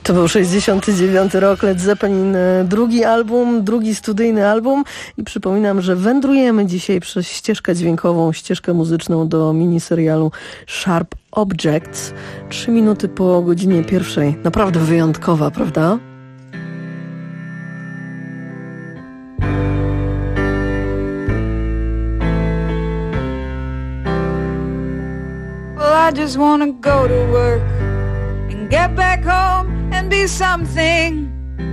To był 69 rok, Led Zeppelin, drugi studyjny album i przypominam, że wędrujemy dzisiaj przez ścieżkę dźwiękową, ścieżkę muzyczną do miniserialu Sharp Objects. 3 minuty po godzinie 1. Naprawdę wyjątkowa, prawda? Well, I just wanna go to work and get back home and be something.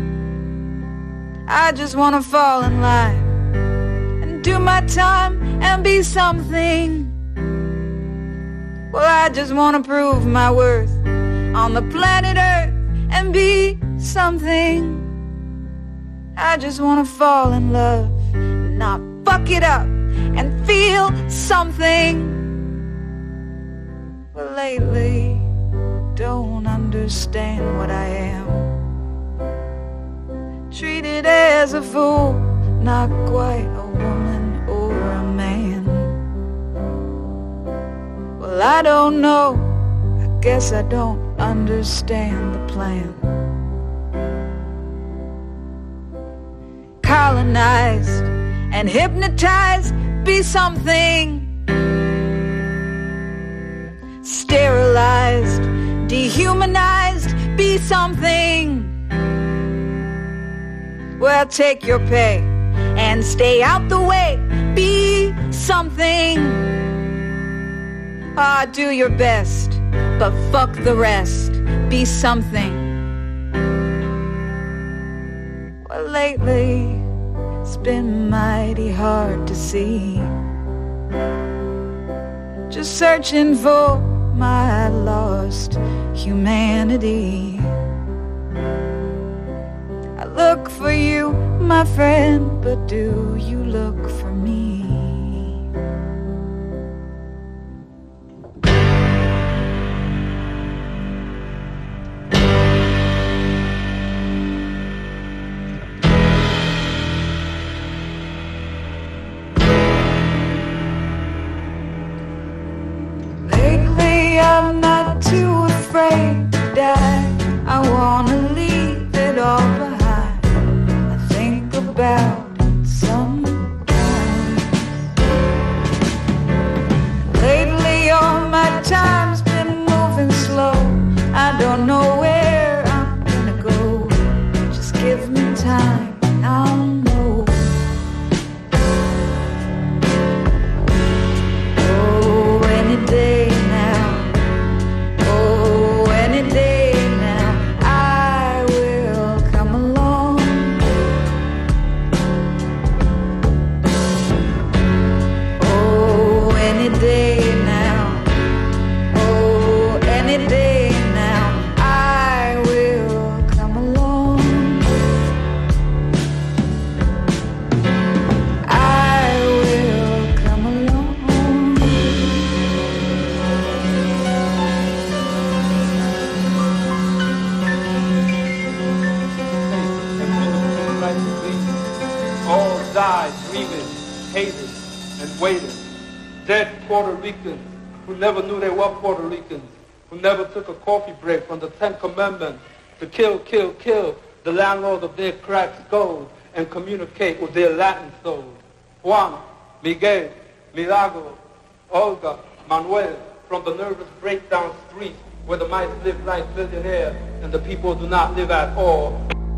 I just wanna fall in line and do my time and be something. Well, I just wanna prove my worth on the planet Earth and be something. I just wanna fall in love and not fuck it up and feel something. Well, lately don't understand what I am. Treated as a fool, not quite a woman or a man. Well, I don't know, I guess I don't understand the plan. Colonized and hypnotized, be something. Sterilized, dehumanized, be something. Well, take your pay and stay out the way, be something. Ah, do your best, but fuck the rest, be something. Well, lately it's been mighty hard to see. Just searching for my lost humanity. I look for you, my friend, but do you look for me? I'm not too afraid to die. I wanna leave it all behind. I think about it sometimes. Lately all my time's been moving slow. I don't know where I'm gonna go. Just give me time, I'll know. Oh, any day dead Puerto Ricans who never knew they were Puerto Ricans, who never took a coffee break from the 10th Commandment to kill, kill, kill the landlords of their cracked skulls and communicate with their Latin souls. Juan, Miguel, Milagro, Olga, Manuel, from the nervous breakdown streets where the mice live like billionaires and the people do not live at all.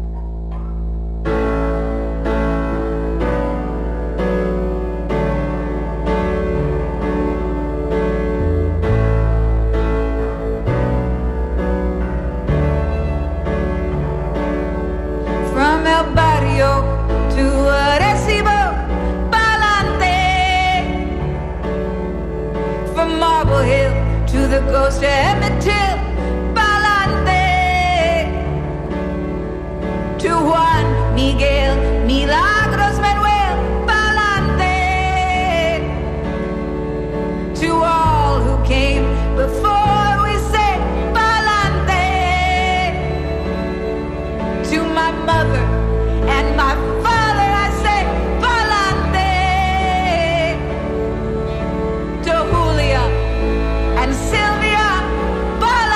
The ghost of Emmett Till, Palante, to Juan, Miguel, Milagros, Manuel, Palante, to all who came before we say Palante, to my mother and my father I say Palante, to Julia and Sylvia, Palante.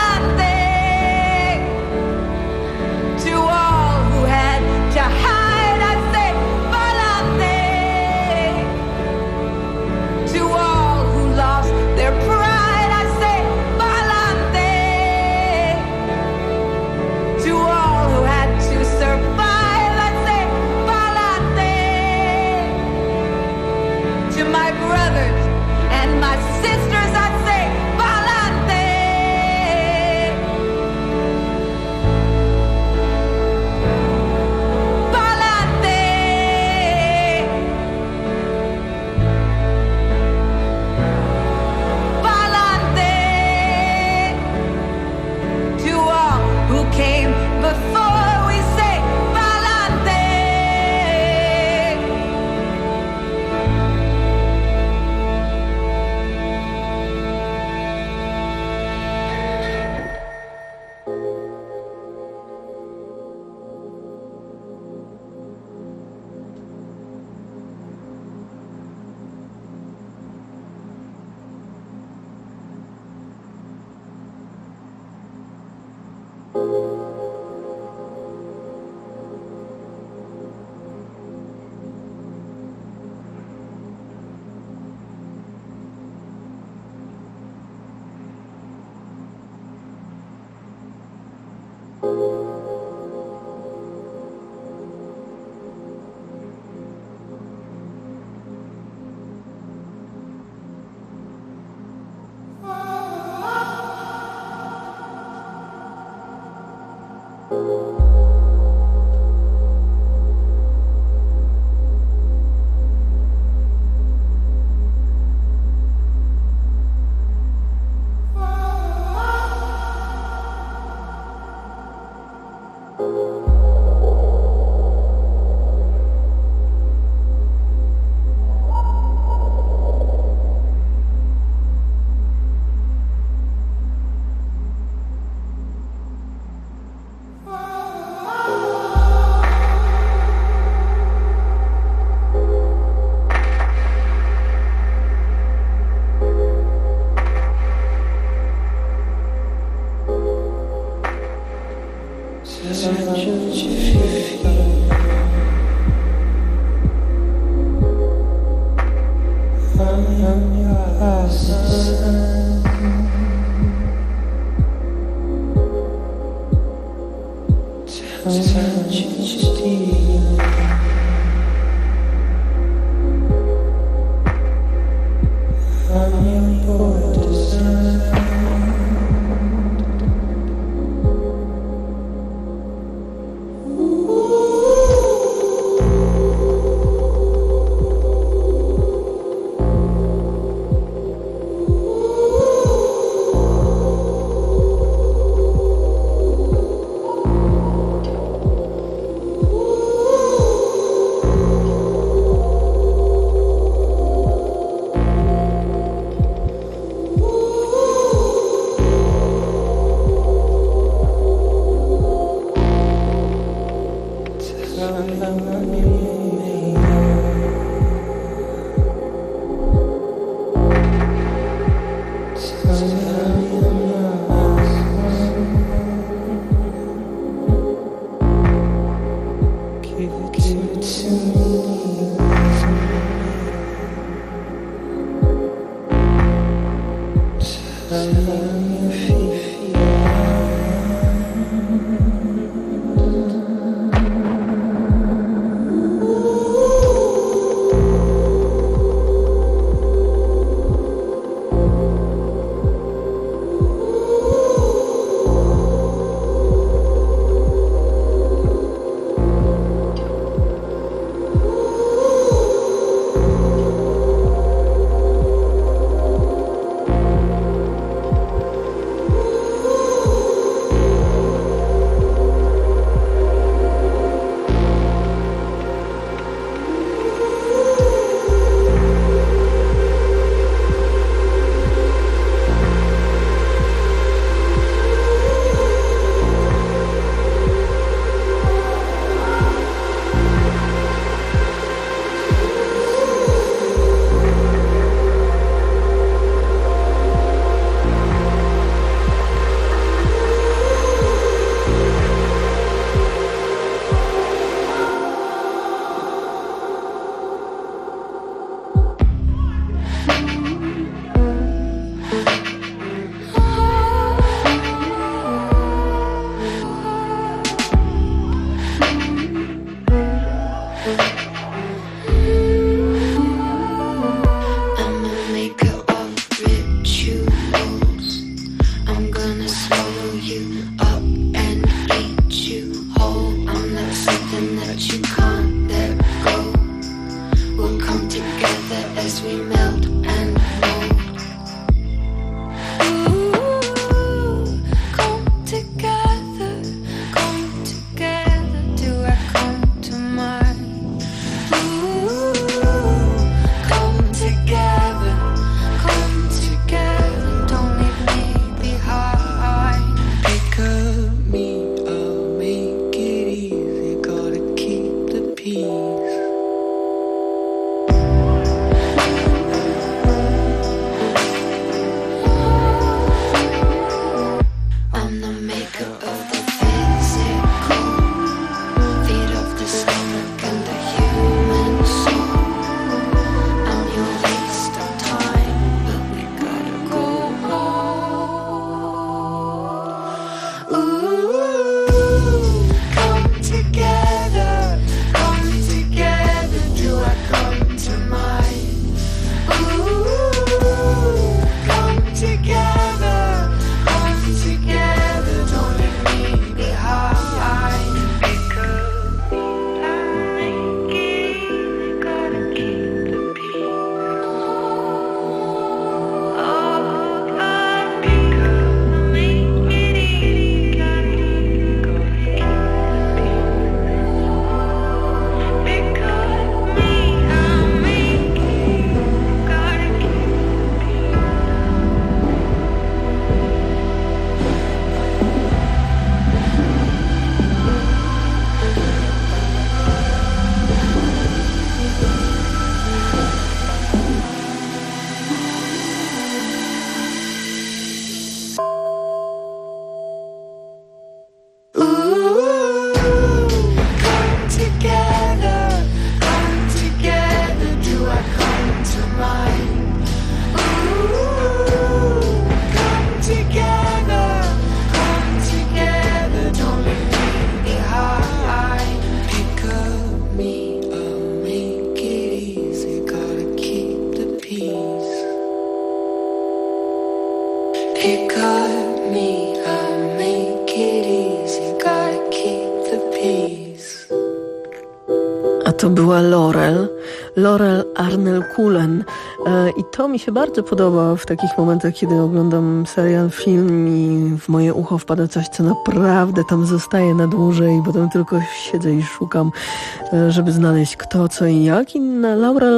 You got me, I'll make it easy. Gotta keep the peace. A to była Laurel Arnel-Kulen. I to mi się bardzo podoba w takich momentach, kiedy oglądam serial, film i w moje ucho wpada coś, co naprawdę tam zostaje na dłużej, bo tam tylko siedzę i szukam, żeby znaleźć kto, co i jak. I na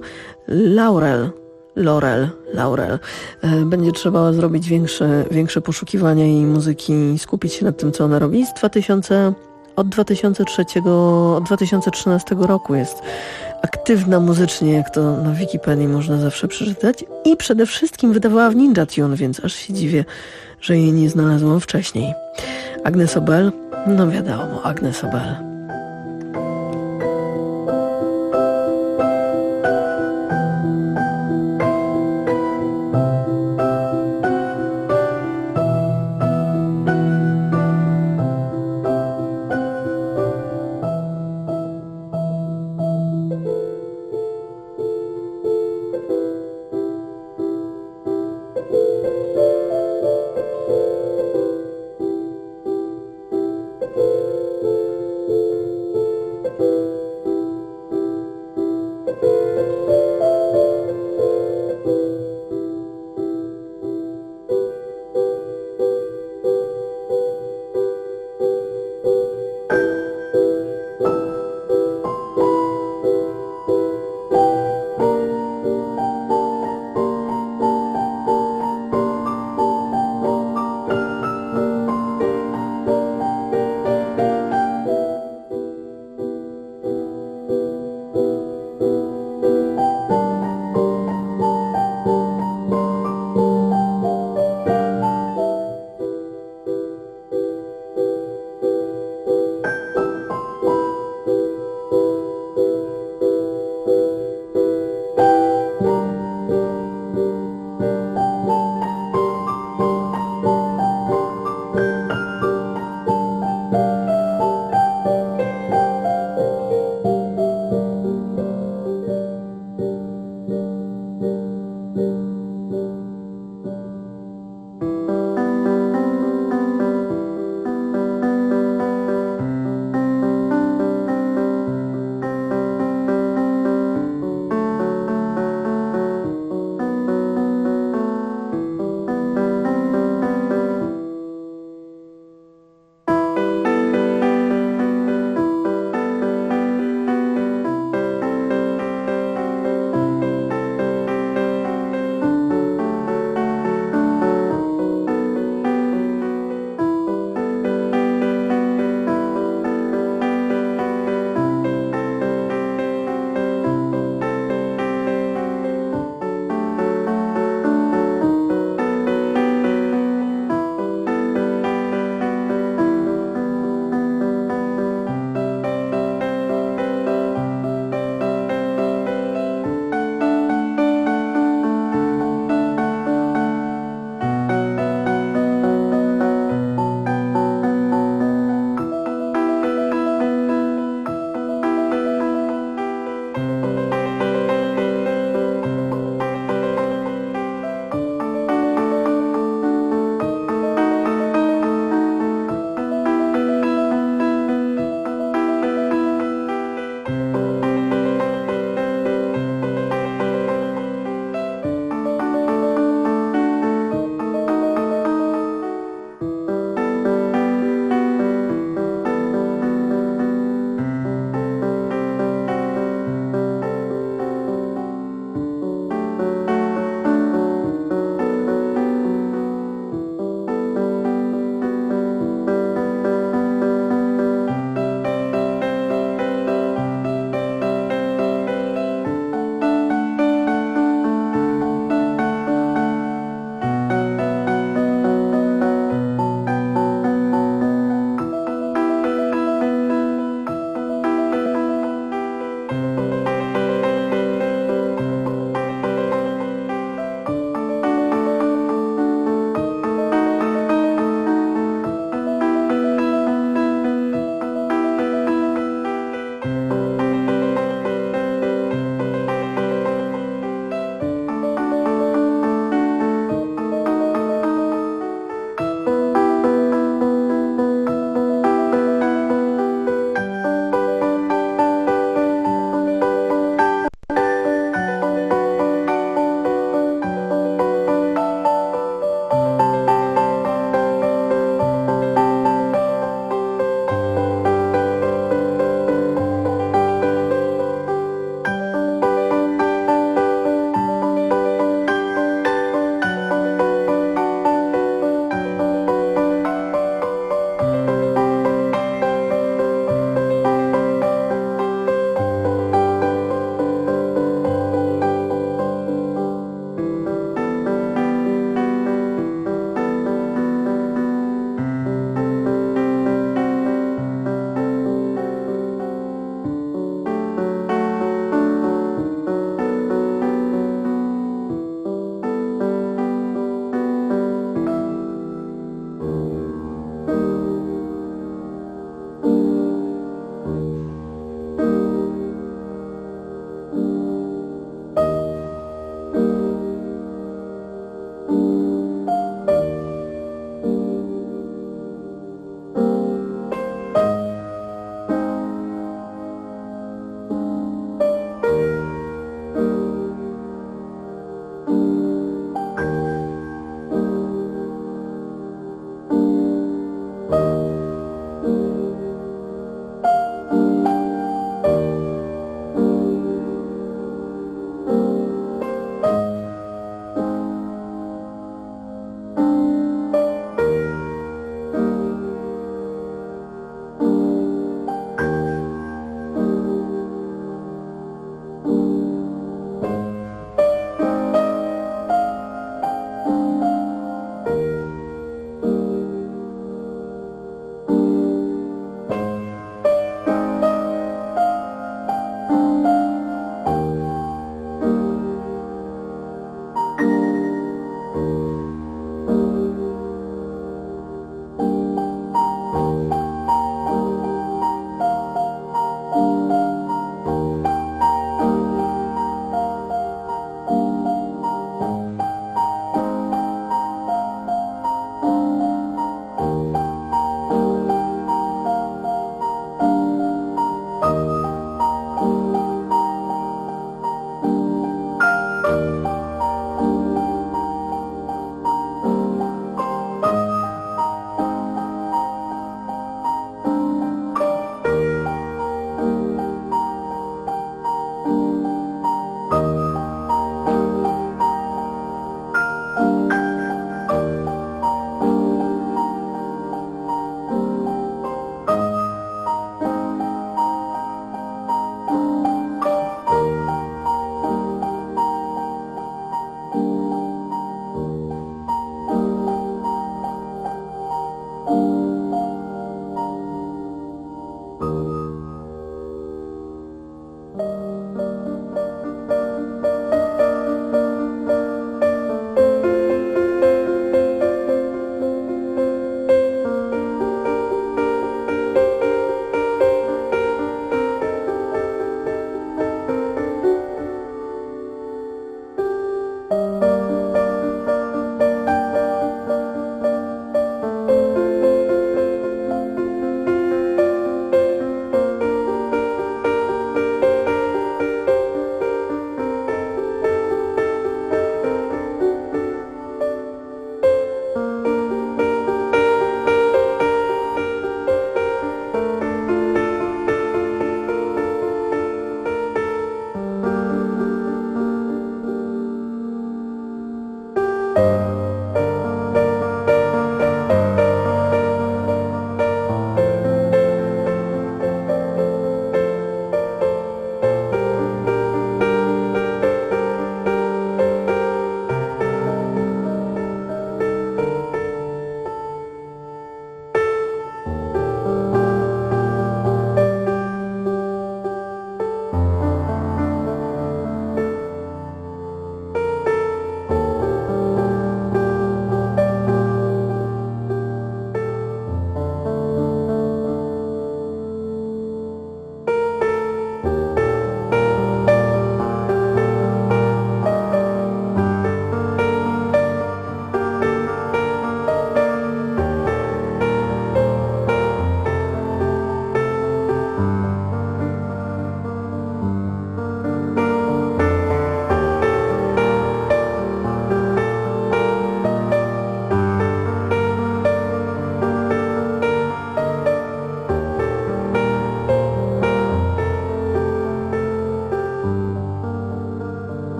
Laurel. Będzie trzeba zrobić większe poszukiwania jej muzyki i skupić się nad tym, co ona robi. Od 2013 roku jest aktywna muzycznie, jak to na Wikipedii można zawsze przeczytać. I przede wszystkim wydawała w Ninja Tune, więc aż się dziwię, że jej nie znalazłam wcześniej. Agnes Obel? No wiadomo, Agnes Obel.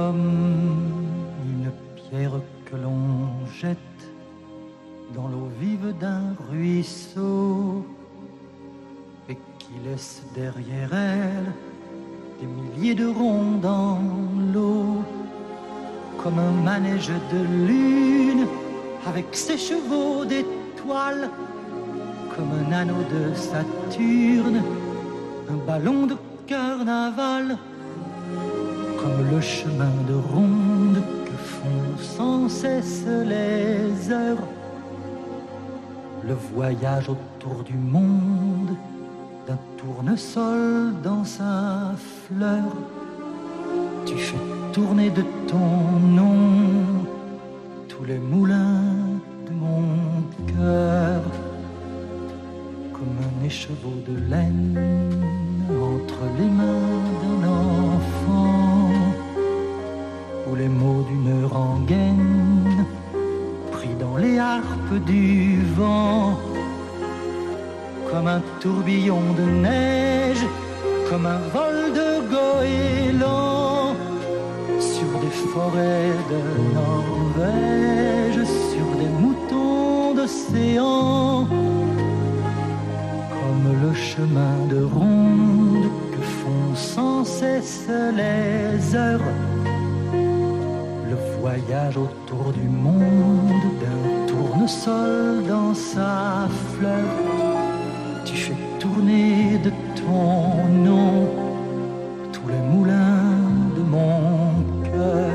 comme une pierre que l'on jette dans l'eau vive d'un ruisseau et qui laisse derrière elle des milliers de ronds dans l'eau, comme un manège de lune avec ses chevaux d'étoiles, comme un anneau de Saturne, un ballon de carnaval, comme le chemin de ronde que font sans cesse les heures, le voyage autour du monde d'un tournesol dans sa fleur. Tu fais tourner de ton nom tous les moulins de mon cœur, comme un écheveau de laine entre les mains d'un enfant, ou les mots d'une rengaine pris dans les harpes du vent, comme un tourbillon de neige, comme un vol de goéland sur des forêts de Norvège, sur des moutons d'océan, comme le chemin de ronde que font sans cesse les heures, le voyage autour du monde d'un tournesol dans sa fleur. Tu fais tourner de ton nom tous les moulins de mon cœur.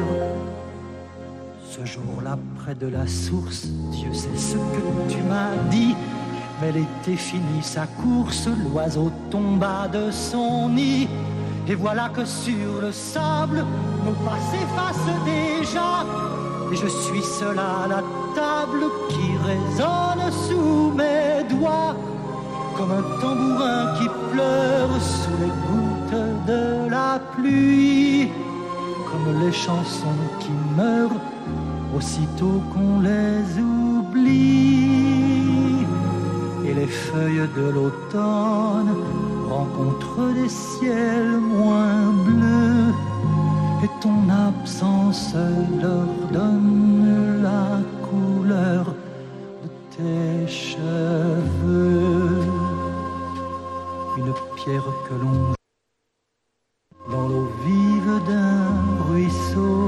Ce jour-là, près de la source, Dieu sait ce que tu m'as dit, mais l'été finit sa course, l'oiseau tomba de son nid, et voilà que sur le sable, nos pas s'effacent déjà, et je suis seul à la table qui résonne sous mes doigts, comme un tambourin qui pleure sous les gouttes de la pluie, comme les chansons qui meurent aussitôt qu'on les oublie, et les feuilles de l'automne rencontrent des ciels moins bleus, et ton absence leur donne la couleur de tes cheveux. Une pierre que l'on dans l'eau vive d'un ruisseau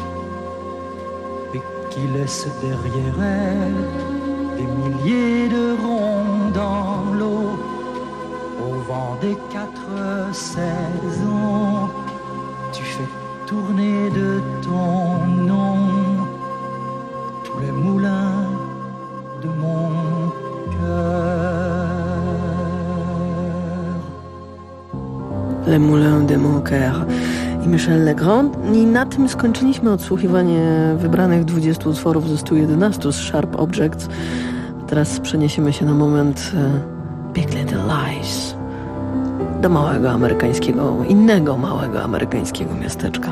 et qui laisse derrière elle des milliers de ronds dans l'eau, au vent des 4 saisons. Tu fais tourner de ton nom tous les moulins de mon cœur. Les Moulins de mon cœur i Michel Legrand. I na tym skończyliśmy odsłuchiwanie wybranych 20 utworów ze 111 z Sharp Objects. Teraz przeniesiemy się na moment Big Little Lies do innego małego amerykańskiego miasteczka.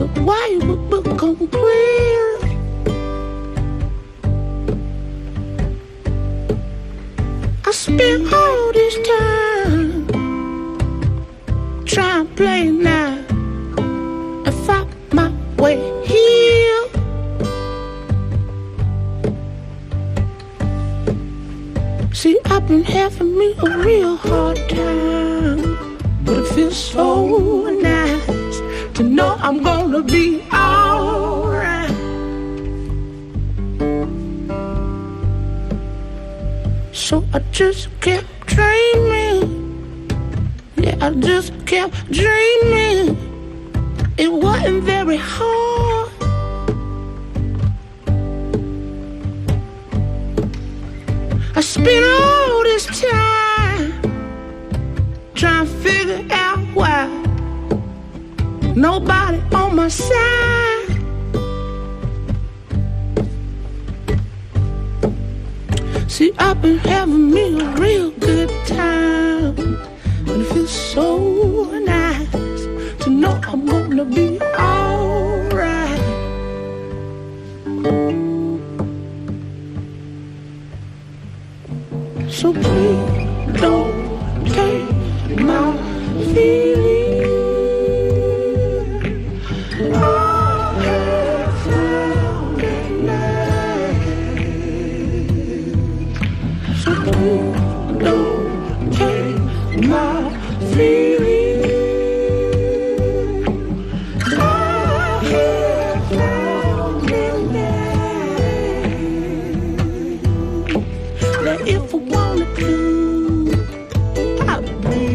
So why you become clear? I spent all this time trying to play now and find my way here. See, I've been having me a real hard time, but it feels so nice to know I'm gonna be alright. So I just kept dreaming. Yeah, I just kept dreaming. It wasn't very hard. I spent all this time trying to figure out why nobody on my side. See, I've been having me a real good time, and it feels so nice to know I'm gonna be alright. So please don't take my feelings. I have found it now. So please don't take my feelings. I have found it now. That if I wanted to, I'd be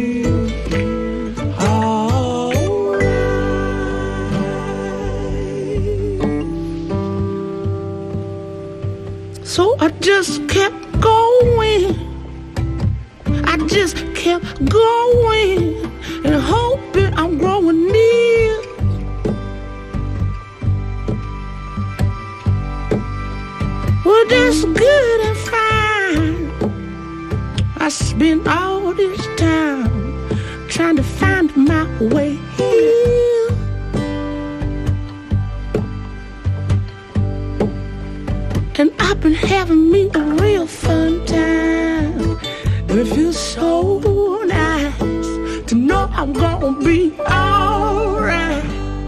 alright. So I just kept going. I just kept going and hoping I'm growing near. Well, that's good and fine. I spent all this time trying to find my way here. And I've been having me a real fun time, and it feels so nice to know I'm gonna be alright.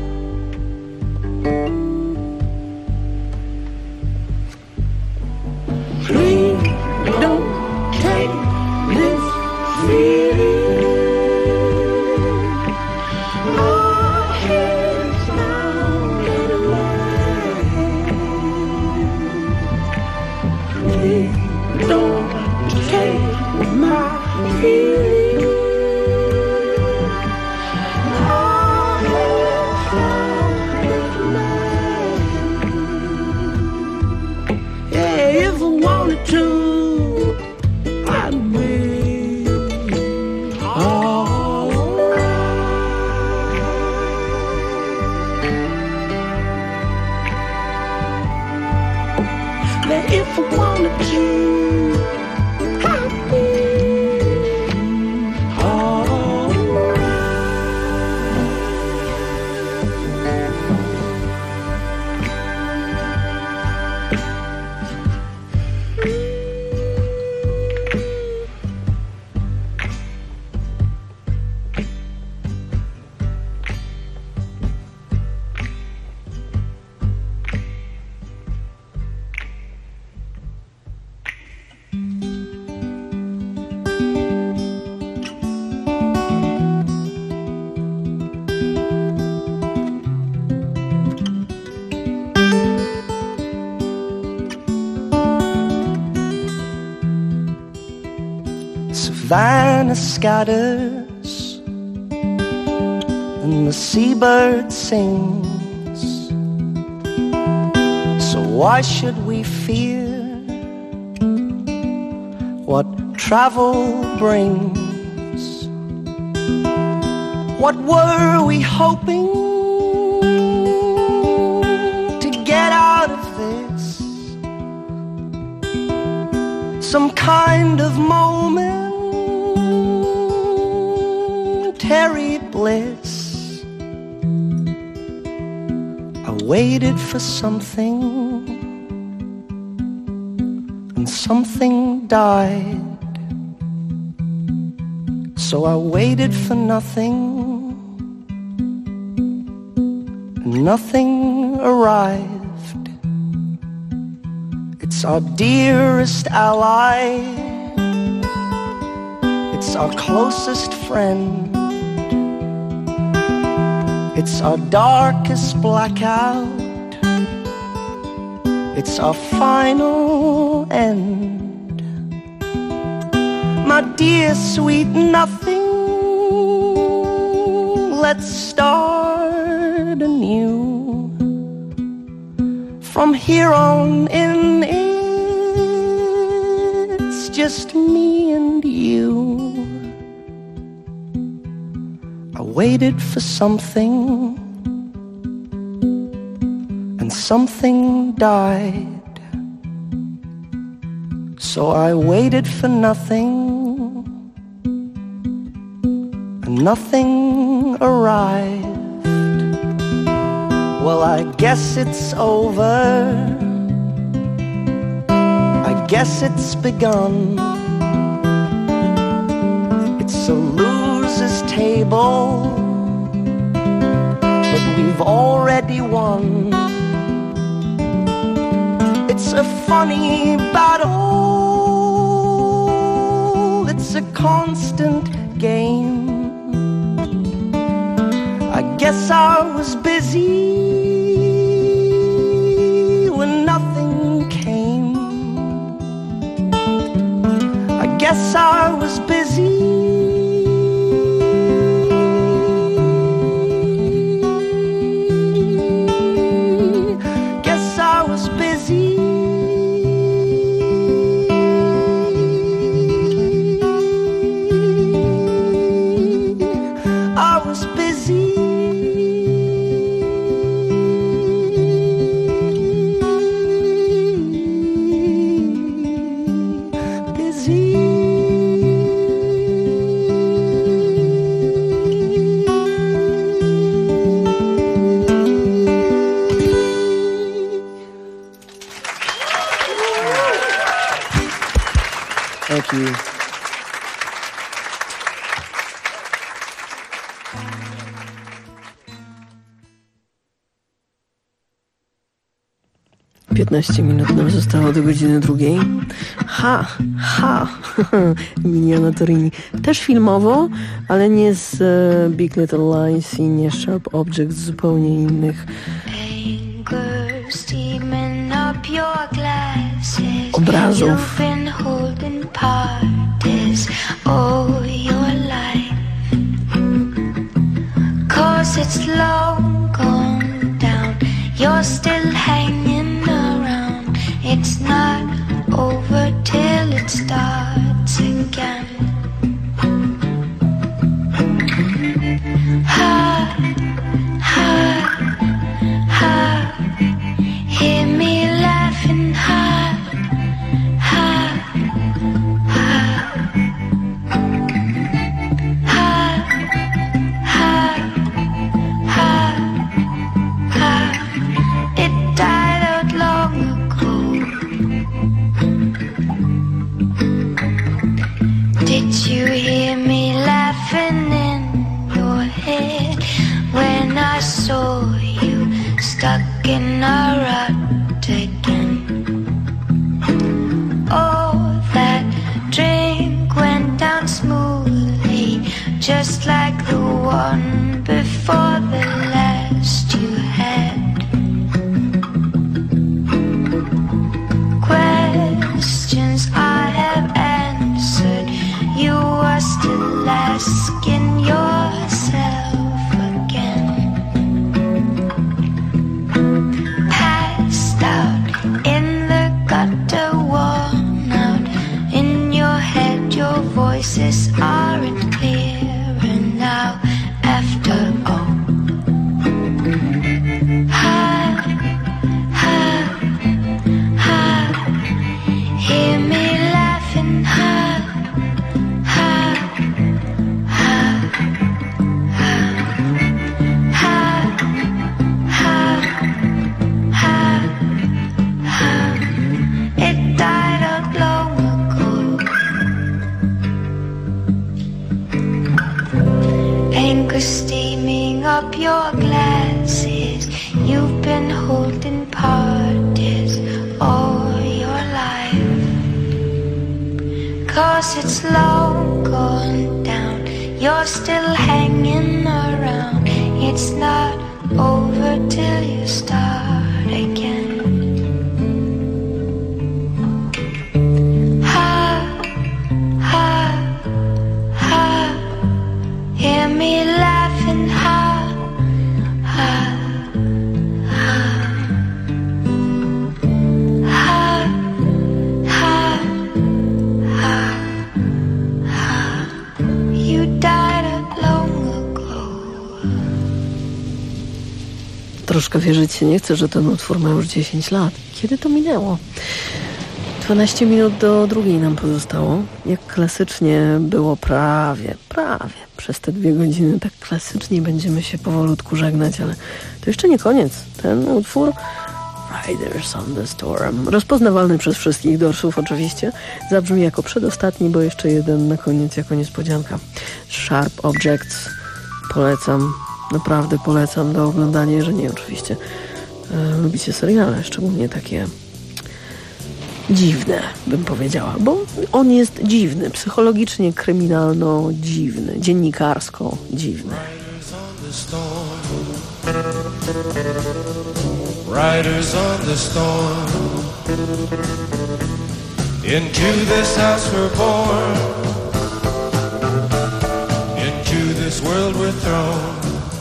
Please don't take this feeling. I have found it right. Please don't take my feeling. I have found it right. Yeah, if I wanted to, I'd be alright. That if I wanted to, I'd be Savannah scatters and the seabird sings. So why should we fear what travel brings? What were we hoping to get out of this? Some kind of momentary bliss. waited for something, and something died. So I waited for nothing, and nothing arrived. It's our dearest ally, it's our closest friend, it's our darkest blackout, it's our final end. My dear sweet nothing, let's start anew. From here on in, it's just me and you. I waited for something, and something died. So I waited for nothing, and nothing arrived. Well, I guess it's over, I guess it's begun. It's a loser's table, but we've already won. It's a funny battle, it's a constant game. I guess I was busy when nothing came. I guess I was busy. Guess I was busy. I was busy. Thank you. 15 minut nam zostało do godziny 2. Emiliana Torini. Też filmowo, ale nie z Big Little Lies i nie Sharp Objects, zupełnie innych obrazów. It's long gone down, you're still hanging around. It's not over till it starts again. Ha, ha, ha, hear me laughing, ha, ha, ha, ha, ha. It died out long ago. Did you hear me laughing in your head when I saw you stuck in a rut again? Oh, that drink went down smoothly, just like the one before the last you had. Questions I have answered, you are still asking yourself again. Passed out in the gutter, worn out in your head, your voices aren't clearer now after all. been holding parties all your life. 'Cause it's long gone down, you're still hanging around. It's not over till you start again. Hear me laughing, ha, ha, ha, ha, ha, ha, ha. You died long ago. Troszkę wierzyć się nie chcę, że ten utwór ma już 10 lat. Kiedy to minęło? 12 minut do drugiej nam pozostało. Jak klasycznie było prawie przez te 2 godziny, tak klasycznie będziemy się powolutku żegnać, ale to jeszcze nie koniec. Ten utwór Riders on the Storm, rozpoznawalny przez wszystkich dorszów oczywiście, zabrzmi jako przedostatni, bo jeszcze jeden na koniec jako niespodzianka. Sharp Objects. Polecam, naprawdę polecam do oglądania, jeżeli nie oczywiście lubicie seriale, szczególnie takie dziwne, bym powiedziała, bo on jest dziwny, psychologicznie, kryminalno dziwny, dziennikarsko dziwny. Riders on the storm. Into this house we're born. Into this world we're thrown.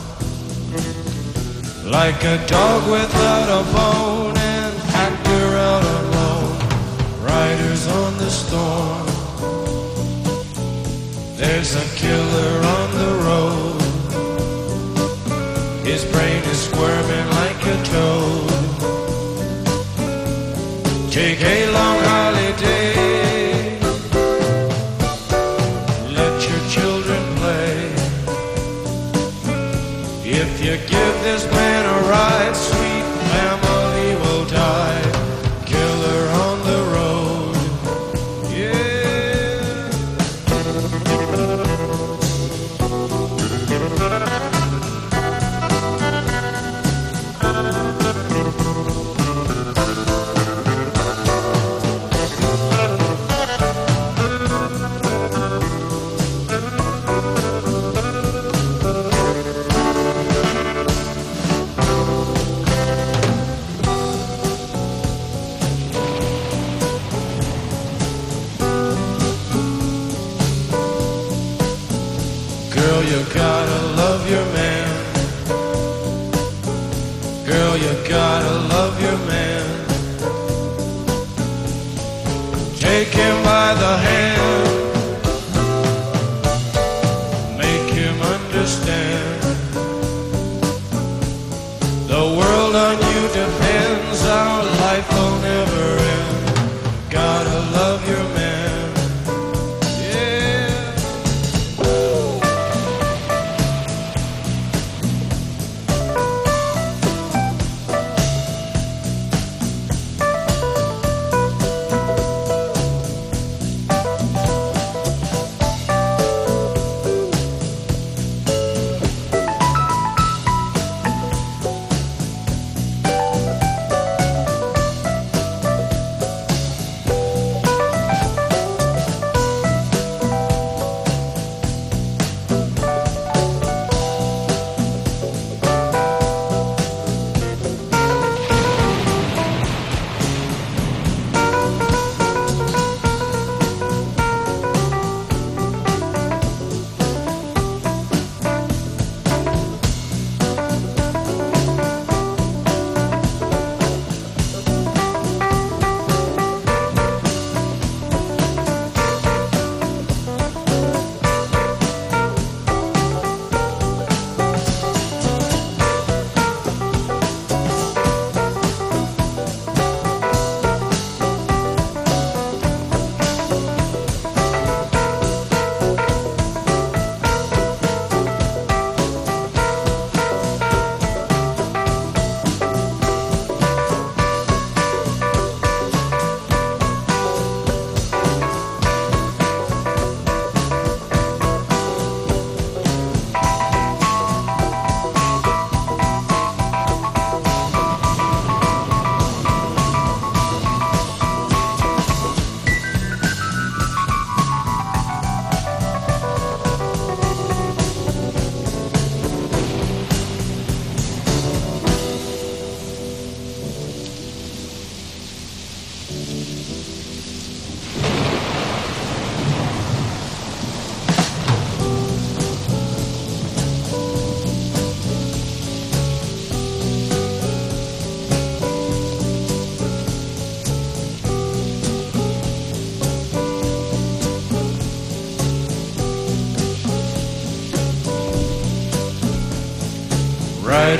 Like a dog without a bone, an actor out alone. Riders on the storm. There's a killer on the road. His brain is squirming like a toad. Take a long holiday. Let your children play. If you give this man a ride, sweet family will die. Killer on the road, yeah. You gotta love your man. Girl, you gotta love your man. Take him by the hand. Make him understand. The world on you depends. Our life will never end. Gotta love your man.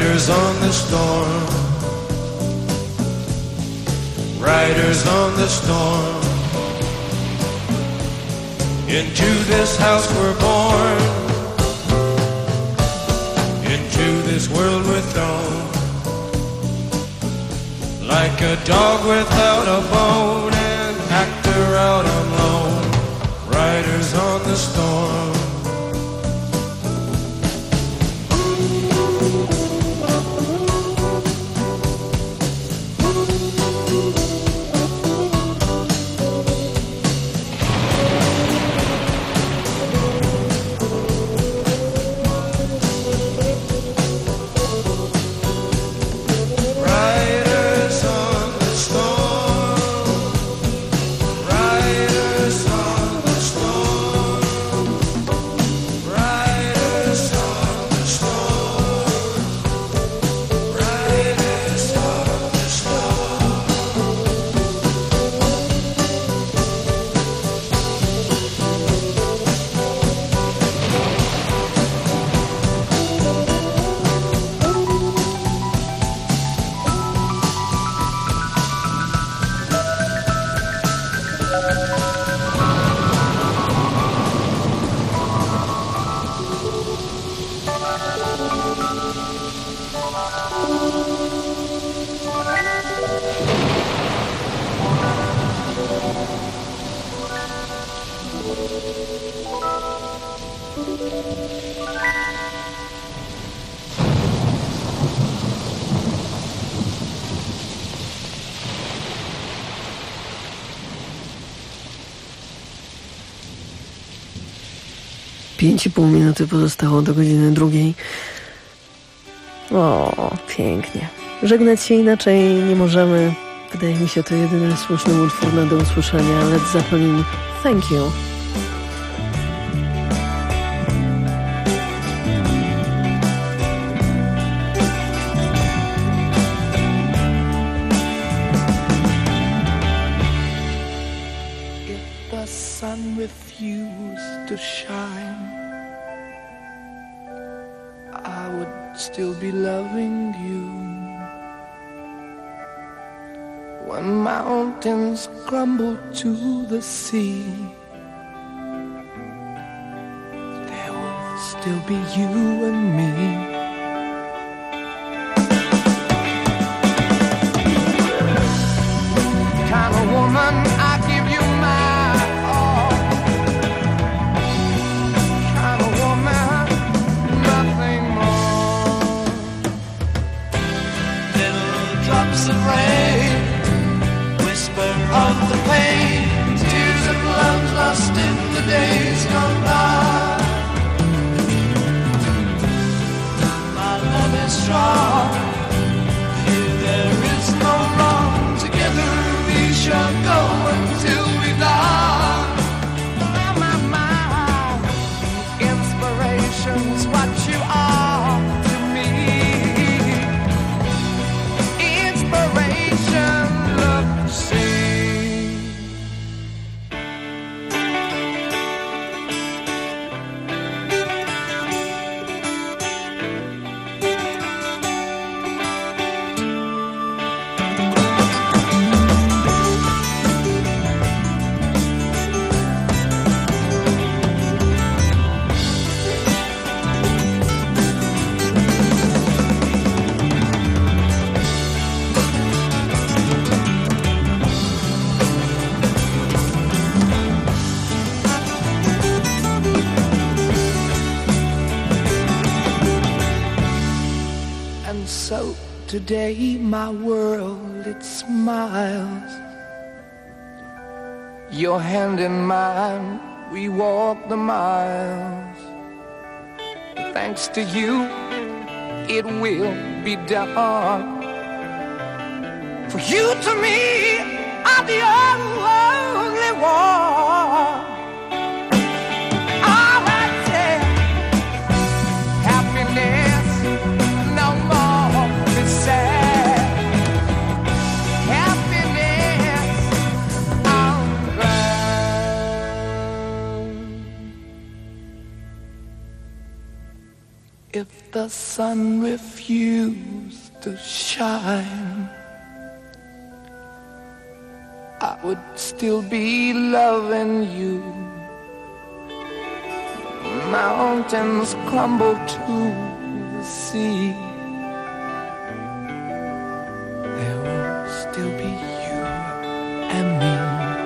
Riders on the storm, riders on the storm. Into this house we're born, into this world we're thrown, like a dog without a bone, an actor out on loan. Riders on the storm. Pięć i pół minuty pozostało do godziny 2. O, pięknie. Żegnać się inaczej nie możemy. Wydaje mi się, to jedyny słuszny utwór na do usłyszenia. Led Zeppelin, Thank You. If the sun refused to shine, I would still be loving you. When mountains crumble to the sea, there will still be you and me. Kind of woman, I give you my all. Kind of woman, nothing more. Little drops of rain, of the pain, tears of love lost in the days gone by. My love is strong, here there is no wrong. Together we shall go until we die. My inspiration's what you are to me. Inspiration, love, see. So today my world, it smiles. Your hand in mine, we walk the miles. Thanks to you, it will be done. For you to me are the only one. All I say, happiness, no more be sad. Happiness, I'm glad. If the the sun refused to shine, I would still be loving you. Mountains crumble to the sea, there will still be you and me.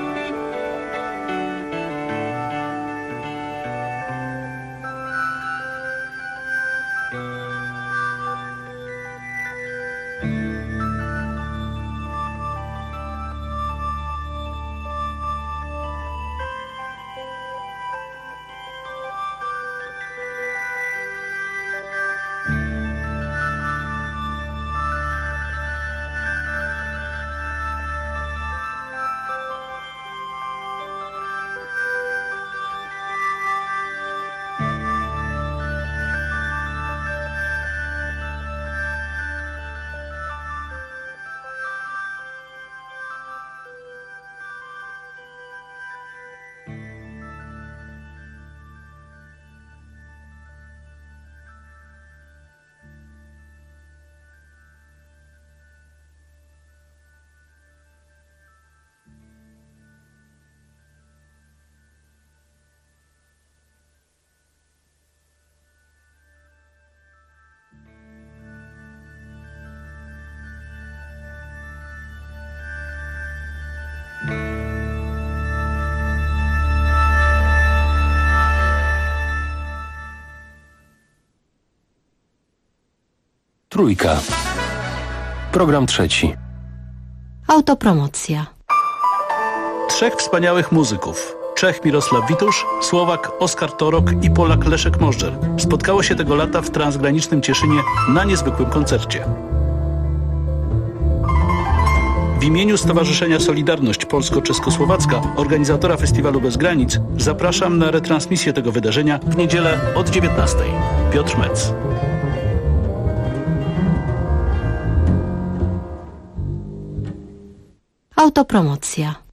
Trójka. Program trzeci. Autopromocja. Trzech wspaniałych muzyków. Czech Mirosław Witusz, Słowak Oskar Torok i Polak Leszek Możdżer spotkało się tego lata w transgranicznym Cieszynie na niezwykłym koncercie. W imieniu Stowarzyszenia Solidarność Polsko-Czeskosłowacka, organizatora Festiwalu Bez Granic, zapraszam na retransmisję tego wydarzenia w niedzielę od 19:00. Piotr Metz. Autopromocja.